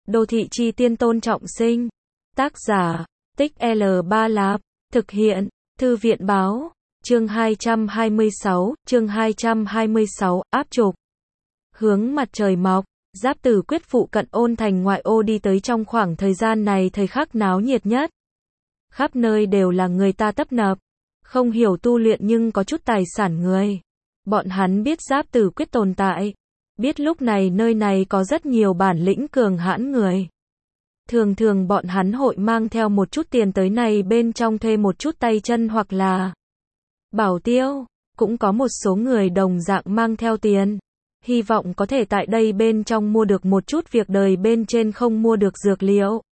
Đô thị chi tiên Tôn Trọng Sinh. Tác giả, Tích L3 Lạp. Thực hiện, Thư viện báo. Chương 226, áp trục. Hướng mặt trời mọc, Giáp Tử Quyết phụ cận Ôn Thành ngoại ô đi tới trong khoảng thời gian này thời khắc náo nhiệt nhất. Khắp nơi đều là người ta tấp nập, không hiểu tu luyện nhưng có chút tài sản người. Bọn hắn biết Giáp Tử Quyết tồn tại, biết lúc này nơi này có rất nhiều bản lĩnh cường hãn người. Thường thường bọn hắn hội mang theo một chút tiền tới này bên trong thuê một chút tay chân hoặc là bảo tiêu, cũng có một số người đồng dạng mang theo tiền, hy vọng có thể tại đây bên trong mua được một chút việc đời bên trên không mua được dược liệu.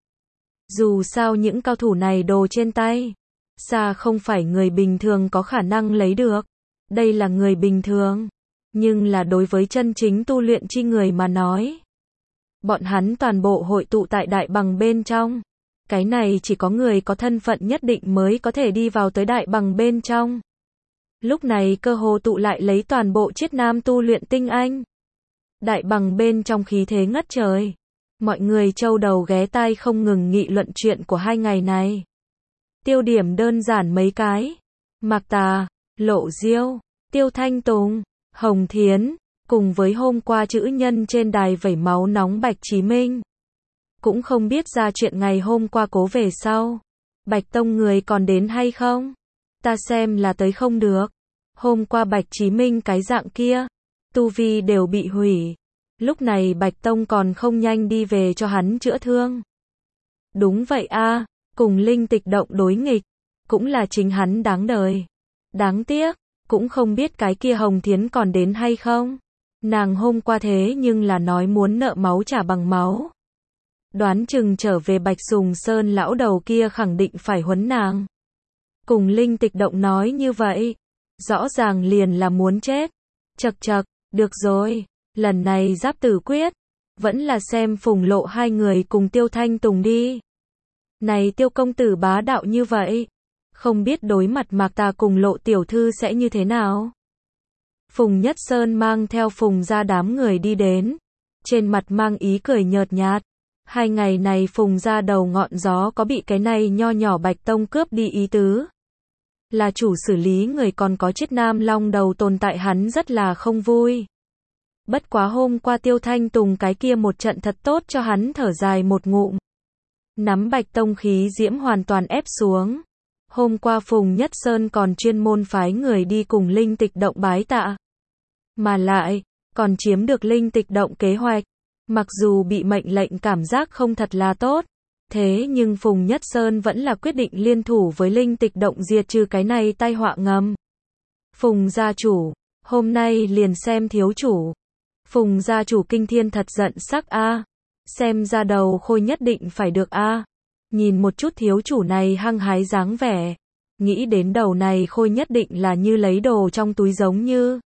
Dù sao những cao thủ này đồ trên tay, xa không phải người bình thường có khả năng lấy được. Đây là người bình thường, nhưng là đối với chân chính tu luyện chi người mà nói. Bọn hắn toàn bộ hội tụ tại đại bằng bên trong. Cái này chỉ có người có thân phận nhất định mới có thể đi vào tới đại bằng bên trong. Lúc này cơ hồ tụ lại lấy toàn bộ Chiết Nam tu luyện tinh anh. Đại bằng bên trong khí thế ngất trời. Mọi người châu đầu ghé tai không ngừng nghị luận chuyện của hai ngày này. Tiêu điểm đơn giản mấy cái. Mạc Tà, Lộ Diêu, Tiêu Thanh Tùng, Hồng Thiến, cùng với hôm qua chữ nhân trên đài vẩy máu nóng Bạch Chí Minh. Cũng không biết ra chuyện ngày hôm qua cố về sau. Bạch Tông người còn đến hay không? Ta xem là tới không được. Hôm qua Bạch Chí Minh cái dạng kia, tu vi đều bị hủy. Lúc này Bạch Tông còn không nhanh đi về cho hắn chữa thương. Đúng vậy a, cùng Linh Tịch Động đối nghịch, cũng là chính hắn đáng đời. Đáng tiếc, cũng không biết cái kia Hồng Thiến còn đến hay không. Nàng hôm qua thế nhưng là nói muốn nợ máu trả bằng máu. Đoán chừng trở về Bạch Sùng Sơn lão đầu kia khẳng định phải huấn nàng. Cùng Linh Tịch Động nói như vậy, rõ ràng liền là muốn chết. Chậc chậc, được rồi, lần này Giáp Tử Quyết, vẫn là xem Phùng Lộ hai người cùng Tiêu Thanh Tùng đi. Này Tiêu công tử bá đạo như vậy, không biết đối mặt Mạc Tà cùng Lộ tiểu thư sẽ như thế nào. Phùng Nhất Sơn mang theo Phùng ra đám người đi đến, trên mặt mang ý cười nhợt nhạt. Hai ngày này Phùng ra đầu ngọn gió có bị cái này nho nhỏ Bạch Tông cướp đi ý tứ. Là chủ xử lý người còn có Chiết Nam Long đầu tồn tại hắn rất là không vui. Bất quá hôm qua Tiêu Thanh Tùng cái kia một trận thật tốt cho hắn thở dài một ngụm. Nắm Bạch Tông khí diễm hoàn toàn ép xuống. Hôm qua Phùng Nhất Sơn còn chuyên môn phái người đi cùng Linh Tịch Động bái tạ. Mà lại, còn chiếm được Linh Tịch Động kế hoạch. Mặc dù bị mệnh lệnh cảm giác không thật là tốt. Thế nhưng Phùng Nhất Sơn vẫn là quyết định liên thủ với Linh Tịch Động diệt trừ cái này tai họa ngầm. Phùng gia chủ, hôm nay liền xem thiếu chủ. Phùng gia chủ kinh thiên thật giận sắc a. Xem ra đầu khôi nhất định phải được a. Nhìn một chút thiếu chủ này hăng hái dáng vẻ. Nghĩ đến đầu này khôi nhất định là như lấy đồ trong túi giống như.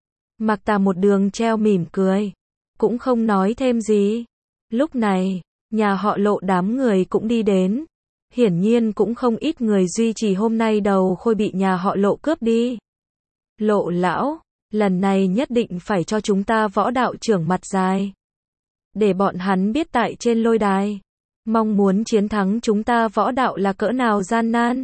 Mạc Tà một đường treo mỉm cười. Cũng không nói thêm gì. Lúc này, nhà họ Lộ đám người cũng đi đến. Hiển nhiên cũng không ít người duy trì hôm nay đầu khôi bị nhà họ Lộ cướp đi. Lộ lão, lần này nhất định phải cho chúng ta võ đạo trưởng mặt dài. Để bọn hắn biết tại trên lôi đài. Mong muốn chiến thắng chúng ta võ đạo là cỡ nào gian nan.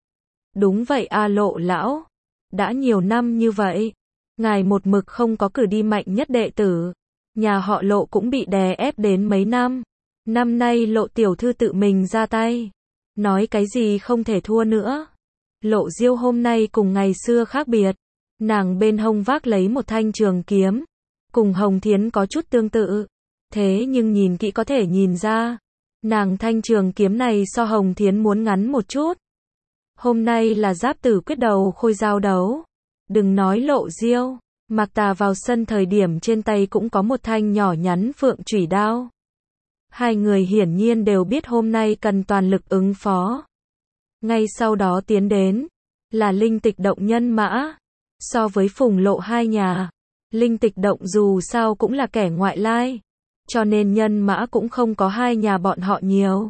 Đúng vậy a Lộ lão. Đã nhiều năm như vậy. Ngài một mực không có cử đi mạnh nhất đệ tử. Nhà họ Lộ cũng bị đè ép đến mấy năm. Năm nay Lộ tiểu thư tự mình ra tay. Nói cái gì không thể thua nữa. Lộ Diêu hôm nay cùng ngày xưa khác biệt. Nàng bên hông vác lấy một thanh trường kiếm. Cùng Hồng Thiến có chút tương tự. Thế nhưng nhìn kỹ có thể nhìn ra. Nàng thanh trường kiếm này so Hồng Thiến muốn ngắn một chút. Hôm nay là Giáp Tử Quyết đầu khôi giao đấu. Đừng nói Lộ Diêu. Mạc Tà vào sân thời điểm trên tay cũng có một thanh nhỏ nhắn phượng chủy đao. Hai người hiển nhiên đều biết hôm nay cần toàn lực ứng phó. Ngay sau đó tiến đến, là Linh Tịch Động nhân mã. So với Phùng Lộ hai nhà, Linh Tịch Động dù sao cũng là kẻ ngoại lai. Cho nên nhân mã cũng không có hai nhà bọn họ nhiều.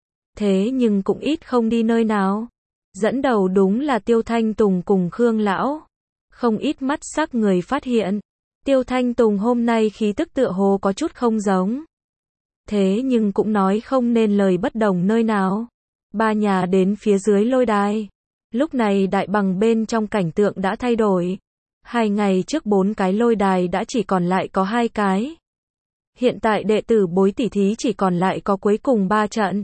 Thế nhưng cũng ít không đi nơi nào. Dẫn đầu đúng là Tiêu Thanh Tùng cùng Khương Lão. Không ít mắt sắc người phát hiện. Tiêu Thanh Tùng hôm nay khí tức tựa hồ có chút không giống. thế nhưng cũng nói không nên lời bất đồng nơi nào. Ba nhà đến phía dưới lôi đài. Lúc này đại bằng bên trong cảnh tượng đã thay đổi. 2 ngày trước 4 cái lôi đài đã chỉ còn lại có 2 cái. Hiện tại đệ tử bối tỉ thí chỉ còn lại có cuối cùng 3 trận.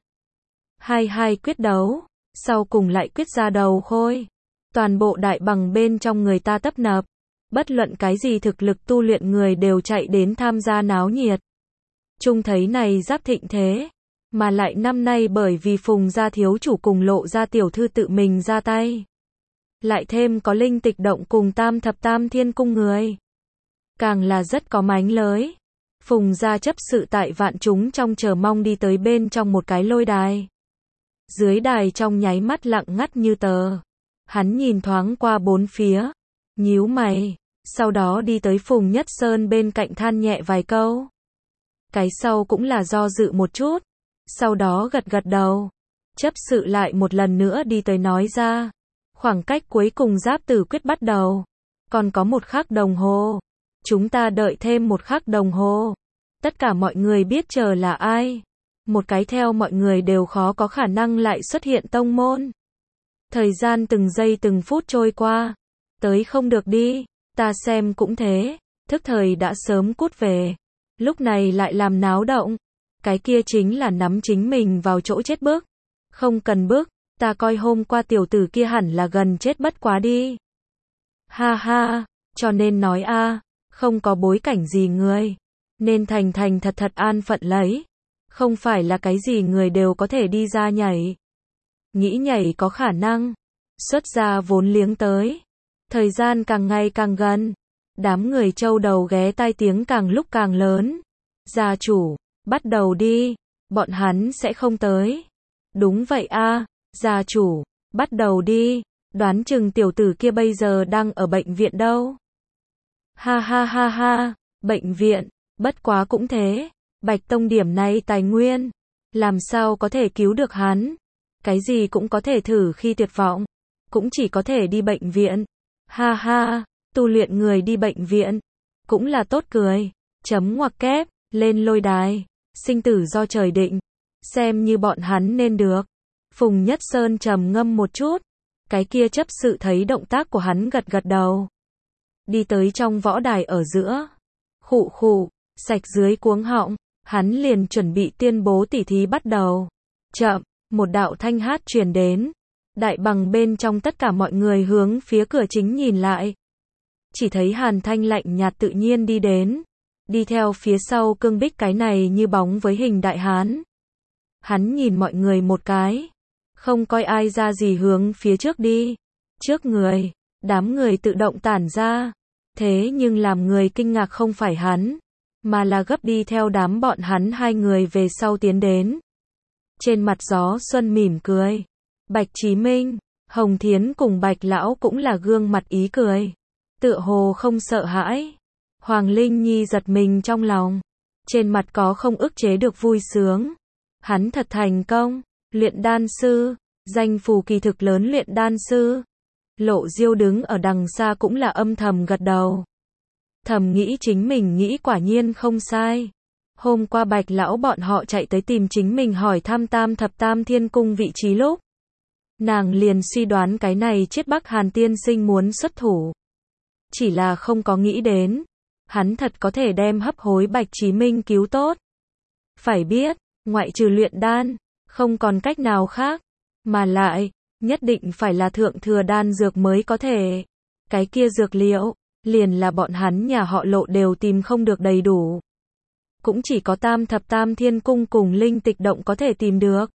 2-2 quyết đấu, sau cùng lại quyết ra đầu khôi. Toàn bộ đại bằng bên trong người ta tấp nập. Bất luận cái gì thực lực tu luyện người đều chạy đến tham gia náo nhiệt. Trung thấy này giáp thịnh thế. Mà lại năm nay bởi vì Phùng gia thiếu chủ cùng Lộ gia tiểu thư tự mình ra tay. Lại thêm có Linh Tịch Động cùng Tam Thập Tam Thiên Cung người. Càng là rất có mánh lới. Phùng gia chấp sự tại vạn chúng trong chờ mong đi tới bên trong một cái lôi đài. Dưới đài trong nháy mắt lặng ngắt như tờ. Hắn nhìn thoáng qua bốn phía. Nhíu mày. Sau đó đi tới Phùng Nhất Sơn bên cạnh than nhẹ vài câu. Cái sau cũng là do dự một chút. Sau đó gật gật đầu. Chấp sự lại một lần nữa đi tới nói ra. Khoảng cách cuối cùng giáp tử quyết bắt đầu. Còn có 1 khắc đồng hồ. Chúng ta đợi thêm 1 khắc đồng hồ. Tất cả mọi người biết chờ là ai. Một cái theo mọi người đều khó có khả năng lại xuất hiện tông môn. Thời gian từng giây từng phút trôi qua. Tới không được đi. Ta xem cũng thế. Thức thời đã sớm cút về. Lúc này lại làm náo động. Cái kia chính là nắm chính mình vào chỗ chết bước. Không cần bước. Ta coi hôm qua tiểu tử kia hẳn là gần chết bất quá đi. Ha ha. Cho nên nói a, không có bối cảnh gì người. Nên thành thành thật thật an phận lấy. Không phải là cái gì người đều có thể đi ra nhảy. Nghĩ nhảy có khả năng. Xuất ra vốn liếng tới. Thời gian càng ngày càng gần. Đám người châu đầu ghé tai tiếng càng lúc càng lớn. Gia chủ, bắt đầu đi. Bọn hắn sẽ không tới. Đúng vậy a, gia chủ, bắt đầu đi. Đoán chừng tiểu tử kia bây giờ đang ở bệnh viện đâu. Ha ha ha ha, bệnh viện, bất quá cũng thế. Bạch Tông điểm này tài nguyên. Làm sao có thể cứu được hắn. Cái gì cũng có thể thử khi tuyệt vọng. Cũng chỉ có thể đi bệnh viện. Ha ha, tu luyện người đi bệnh viện. Cũng là tốt cười. Chấm ngoặc kép, lên lôi đài. Sinh tử do trời định. Xem như bọn hắn nên được. Phùng Nhất Sơn trầm ngâm một chút. Cái kia chấp sự thấy động tác của hắn gật gật đầu. Đi tới trong võ đài ở giữa. Khụ khụ, sạch dưới cuống họng. Hắn liền chuẩn bị tuyên bố tỉ thí bắt đầu. Chậm, một đạo thanh hát truyền đến. Đại bằng bên trong tất cả mọi người hướng phía cửa chính nhìn lại. Chỉ thấy Hàn Thanh lạnh nhạt tự nhiên đi đến. Đi theo phía sau Cương Bích cái này như bóng với hình đại hán. Hắn nhìn mọi người một cái. Không coi ai ra gì hướng phía trước đi. Trước người, đám người tự động tản ra. Thế nhưng làm người kinh ngạc không phải hắn. Mà là gấp đi theo đám bọn hắn 2 người về sau tiến đến. Trên mặt gió xuân mỉm cười. Bạch Chí Minh, Hồng Thiến cùng Bạch Lão cũng là gương mặt ý cười. Tựa hồ không sợ hãi. Hoàng Linh Nhi giật mình trong lòng. Trên mặt có không ức chế được vui sướng. Hắn thật thành công. Luyện đan sư. Danh phù kỳ thực lớn luyện đan sư. Lộ Diêu đứng ở đằng xa cũng là âm thầm gật đầu. Thầm nghĩ chính mình nghĩ quả nhiên không sai. Hôm qua Bạch Lão bọn họ chạy tới tìm chính mình hỏi thăm Tam Thập Tam Thiên Cung vị trí lúc. Nàng liền suy đoán cái này chết Bắc Hàn tiên sinh muốn xuất thủ. Chỉ là không có nghĩ đến. Hắn thật có thể đem hấp hối Bạch Chí Minh cứu tốt. Phải biết, ngoại trừ luyện đan, không còn cách nào khác. Mà lại, nhất định phải là thượng thừa đan dược mới có thể. Cái kia dược liệu, liền là bọn hắn nhà họ Lộ đều tìm không được đầy đủ. Cũng chỉ có Tam Thập Tam Thiên Cung cùng Linh Tịch Động có thể tìm được.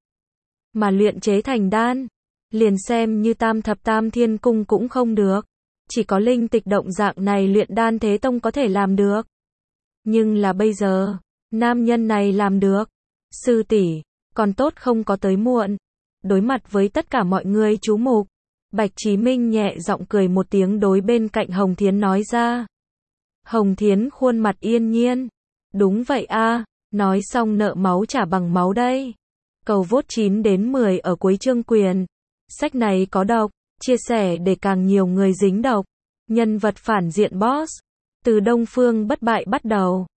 Mà luyện chế thành đan, liền xem như Tam Thập Tam Thiên Cung cũng không được. Chỉ có Linh Tịch Động dạng này luyện đan thế tông có thể làm được. Nhưng là bây giờ, nam nhân này làm được. Sư tỷ, còn tốt không có tới muộn. Đối mặt với tất cả mọi người chú mục, Bạch Chí Minh nhẹ giọng cười một tiếng đối bên cạnh Hồng Thiến nói ra. Hồng Thiến khuôn mặt yên nhiên. Đúng vậy a, nói xong nợ máu trả bằng máu đây. Cầu vote 9 đến 10 ở cuối chương quyền. Sách này có độc, chia sẻ để càng nhiều người dính độc. Nhân vật phản diện boss. Từ Đông Phương bất bại bắt đầu.